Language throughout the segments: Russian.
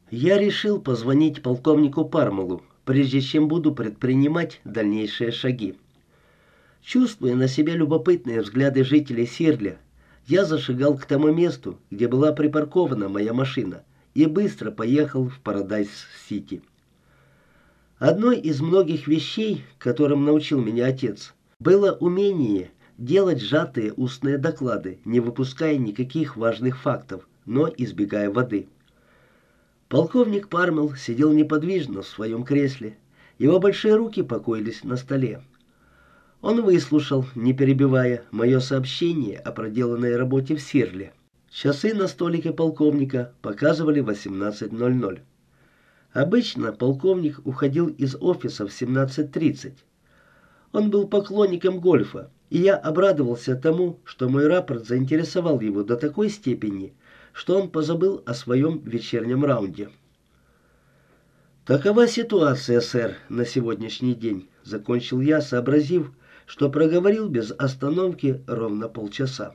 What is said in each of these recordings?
Я решил позвонить полковнику Пармалу, прежде чем буду предпринимать дальнейшие шаги. Чувствуя на себе любопытные взгляды жителей Сирля, я зашагал к тому месту, где была припаркована моя машина, и быстро поехал в Парадайз-Сити. Одной из многих вещей, которым научил меня отец, было умение делать сжатые устные доклады, не выпуская никаких важных фактов, но избегая воды. Полковник Пармел сидел неподвижно в своем кресле. Его большие руки покоились на столе. Он выслушал, не перебивая, мое сообщение о проделанной работе в Сирле. Часы на столике полковника показывали 18:00. Обычно полковник уходил из офиса в 17:30. Он был поклонником гольфа, и я обрадовался тому, что мой рапорт заинтересовал его до такой степени, что он позабыл о своем вечернем раунде. «Такова ситуация, сэр, на сегодняшний день», — закончил я, сообразив, что проговорил без остановки ровно полчаса.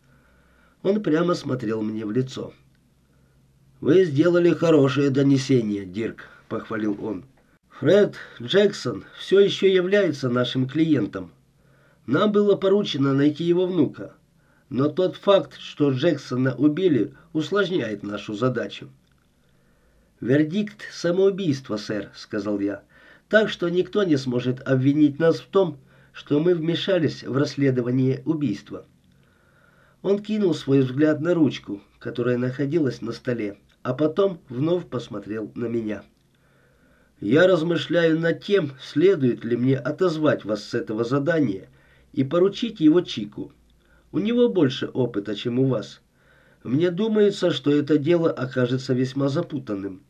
Он прямо смотрел мне в лицо. «Вы сделали хорошее донесение, Дирк», — похвалил он. «Фред Джексон все еще является нашим клиентом. Нам было поручено найти его внука. Но тот факт, что Джексона убили, усложняет нашу задачу». «Вердикт самоубийства, сэр», — сказал я. «Так что никто не сможет обвинить нас в том, что мы вмешались в расследование убийства». Он кинул свой взгляд на ручку, которая находилась на столе, а потом вновь посмотрел на меня. «Я размышляю над тем, следует ли мне отозвать вас с этого задания и поручить его Чику. У него больше опыта, чем у вас. Мне думается, что это дело окажется весьма запутанным».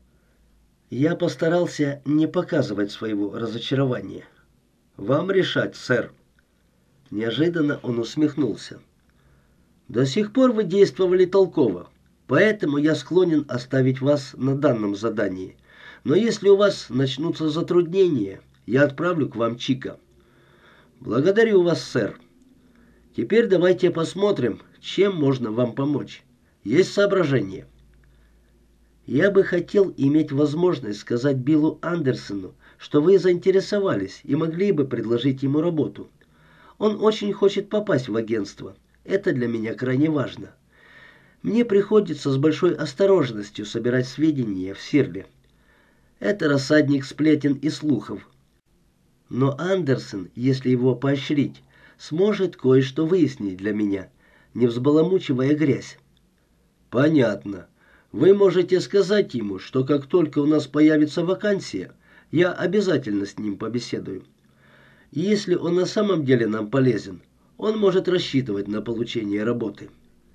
Я постарался не показывать своего разочарования. «Вам решать, сэр». Неожиданно он усмехнулся. «До сих пор вы действовали толково, поэтому я склонен оставить вас на данном задании. Но если у вас начнутся затруднения, я отправлю к вам Чика». «Благодарю вас, сэр. Теперь давайте посмотрим, чем можно вам помочь. Есть соображения?» «Я бы хотел иметь возможность сказать Биллу Андерсону, что вы заинтересовались и могли бы предложить ему работу. Он очень хочет попасть в агентство. Это для меня крайне важно. Мне приходится с большой осторожностью собирать сведения в Сирле. Это рассадник сплетен и слухов. Но Андерсон, если его поощрить, сможет кое-что выяснить для меня, не взбаламучивая грязь». «Понятно. Вы можете сказать ему, что как только у нас появится вакансия, я обязательно с ним побеседую. И если он на самом деле нам полезен, он может рассчитывать на получение работы».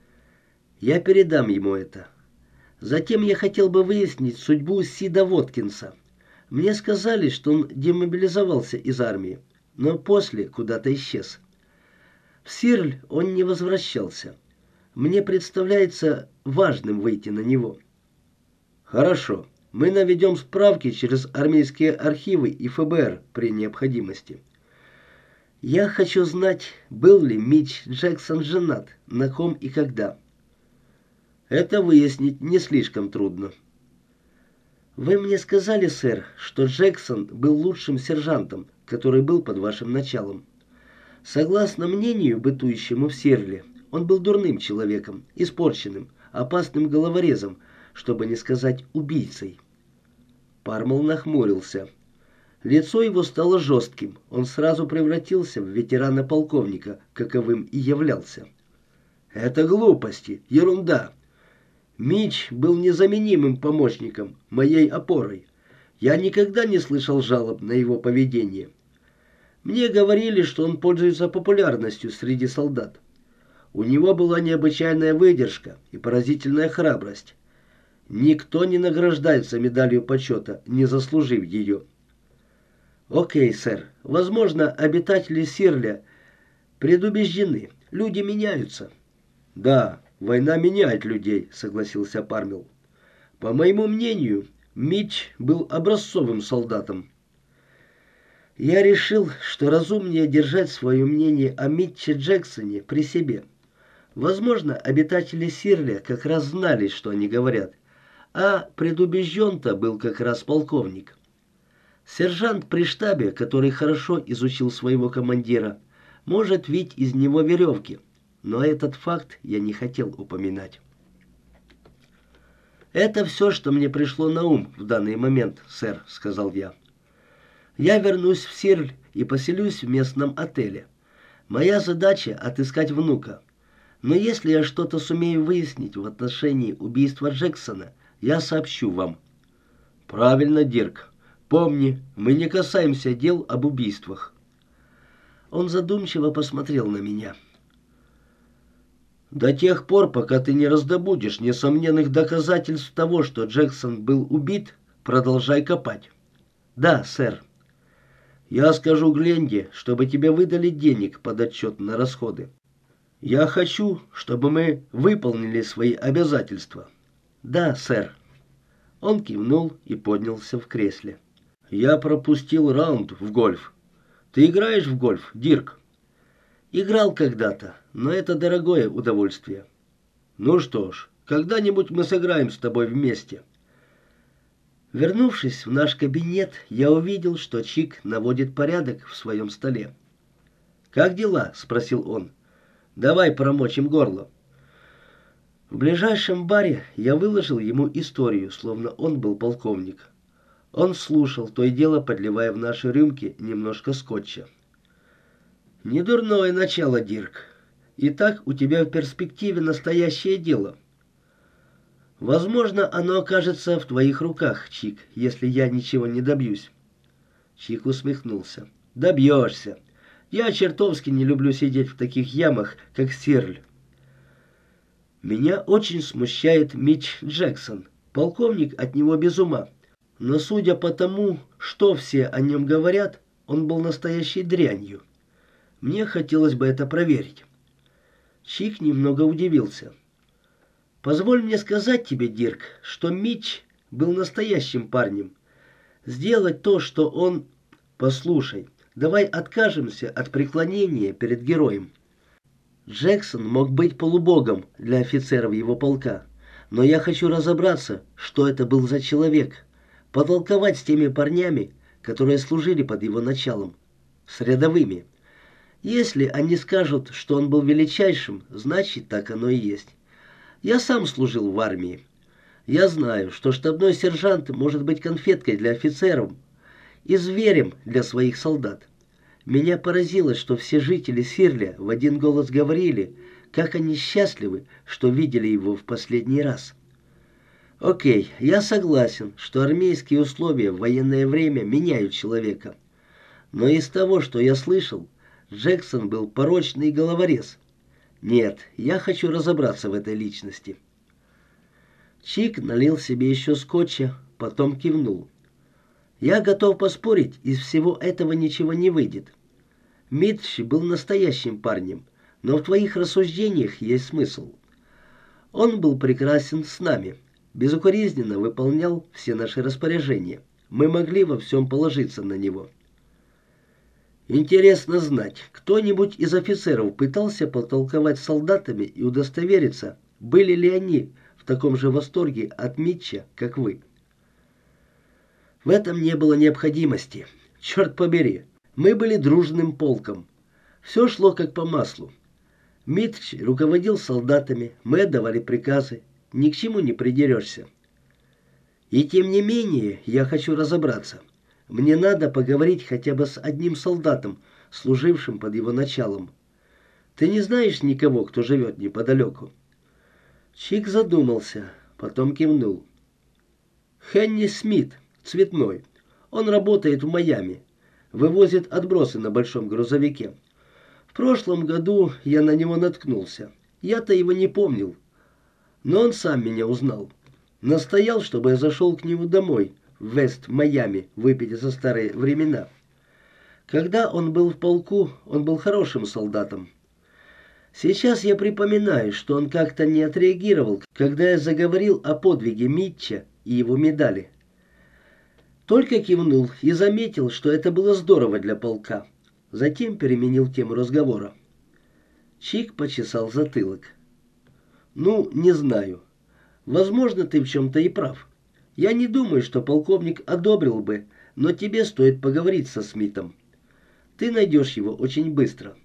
Я передам ему это. Затем я хотел бы выяснить судьбу Сида Воткинса. Мне сказали, что он демобилизовался из армии, но после куда-то исчез. В Сирль он не возвращался. Мне представляется важным выйти на него. «Хорошо. Мы наведем справки через армейские архивы и ФБР при необходимости». Я хочу знать, был ли Митч Джексон женат, на ком и когда. Это выяснить не слишком трудно. Вы мне сказали, сэр, что Джексон был лучшим сержантом, который был под вашим началом. Согласно мнению, бытующему в Сирле, он был дурным человеком, испорченным, опасным головорезом, чтобы не сказать убийцей. Пармал нахмурился. Лицо его стало жестким. Он сразу превратился в ветерана-полковника, каковым и являлся. «Это глупости, ерунда. Митч был незаменимым помощником, моей опорой. Я никогда не слышал жалоб на его поведение. Мне говорили, что он пользуется популярностью среди солдат. У него была необычайная выдержка и поразительная храбрость. Никто не награждается медалью почета, не заслужив ее». «Окей, сэр. Возможно, обитатели Сирля предубеждены. Люди меняются». «Да, война меняет людей», — согласился Пармел. «По моему мнению, Митч был образцовым солдатом». Я решил, что разумнее держать свое мнение о Митче Джексоне при себе. Возможно, обитатели Сирля как раз знали, что они говорят, А предубежден-то был как раз полковник. Сержант при штабе, который хорошо изучил своего командира, может вить из него веревки, но этот факт я не хотел упоминать. «Это все, что мне пришло на ум в данный момент, сэр», — сказал я. «Я вернусь в Сирль и поселюсь в местном отеле. Моя задача — отыскать внука. Но если я что-то сумею выяснить в отношении убийства Джексона, я сообщу вам». «Правильно, Дирк. Помни, мы не касаемся дел об убийствах». Он задумчиво посмотрел на меня. «До тех пор, пока ты не раздобудешь несомненных доказательств того, что Джексон был убит, продолжай копать». «Да, сэр». «Я скажу Гленде, чтобы тебе выдали денег под отчет на расходы. Я хочу, чтобы мы выполнили свои обязательства». «Да, сэр». Он кивнул и поднялся в кресле. «Я пропустил раунд в гольф. Ты играешь в гольф, Дирк?» «Играл когда-то, но это дорогое удовольствие». «Ну что ж, когда-нибудь мы сыграем с тобой вместе». Вернувшись в наш кабинет, я увидел, что Чик наводит порядок в своем столе. «Как дела?» — спросил он. «Давай промочим горло». В ближайшем баре я выложил ему историю, словно он был полковник. Он слушал, то и дело подливая в наши рюмки немножко скотча. «Недурное начало, Дирк. Итак, у тебя в перспективе настоящее дело. Возможно, оно окажется в твоих руках, Чик, если я ничего не добьюсь». Чик усмехнулся. «Добьешься. Я чертовски не люблю сидеть в таких ямах, как Сирль. Меня очень смущает Митч Джексон. Полковник от него без ума. Но судя по тому, что все о нем говорят, он был настоящей дрянью. Мне хотелось бы это проверить». Чик немного удивился. «Позволь мне сказать тебе, Дирк, что Митч был настоящим парнем. Сделать то, что он... Послушай, давай откажемся от преклонения перед героем. Джексон мог быть полубогом для офицеров его полка, но я хочу разобраться, что это был за человек, потолковать с теми парнями, которые служили под его началом, с рядовыми. Если они скажут, что он был величайшим, значит, так оно и есть. Я сам служил в армии. Я знаю, что штабной сержант может быть конфеткой для офицеров и зверем для своих солдат. Меня поразило, что все жители Сирля в один голос говорили, как они счастливы, что видели его в последний раз. Окей, я согласен, что армейские условия в военное время меняют человека. Но из того, что я слышал, Джексон был порочный головорез. Нет, я хочу разобраться в этой личности». Чик налил себе еще скотча, потом кивнул. «Я готов поспорить, из всего этого ничего не выйдет. Митч был настоящим парнем, но в твоих рассуждениях есть смысл. Он был прекрасен с нами, безукоризненно выполнял все наши распоряжения. Мы могли во всем положиться на него». «Интересно знать, кто-нибудь из офицеров пытался потолковать с солдатами и удостовериться, были ли они в таком же восторге от Митча, как вы?» «В этом не было необходимости. Черт побери, мы были дружным полком. Все шло как по маслу. Митч руководил солдатами, мы отдавали приказы. Ни к чему не придерешься. И тем не менее, я хочу разобраться. Мне надо поговорить хотя бы с одним солдатом, служившим под его началом. Ты не знаешь никого, кто живет неподалеку?» Чик задумался, потом кивнул. «Хенни Смит, цветной. Он работает в Майами. Вывозит отбросы на большом грузовике. В прошлом году я на него наткнулся. Я-то его не помнил. Но он сам меня узнал. Настоял, чтобы я зашел к нему домой, в Вест-Майами, выпить за старые времена. Когда он был в полку, он был хорошим солдатом. Сейчас я припоминаю, что он как-то не отреагировал, когда я заговорил о подвиге Митча и его медали. Только кивнул и заметил, что это было здорово для полка. Затем переменил тему разговора. Чик почесал затылок. «Ну, не знаю. Возможно, ты в чем-то и прав. Я не думаю, что полковник одобрил бы, но тебе стоит поговорить со Смитом. Ты найдешь его очень быстро.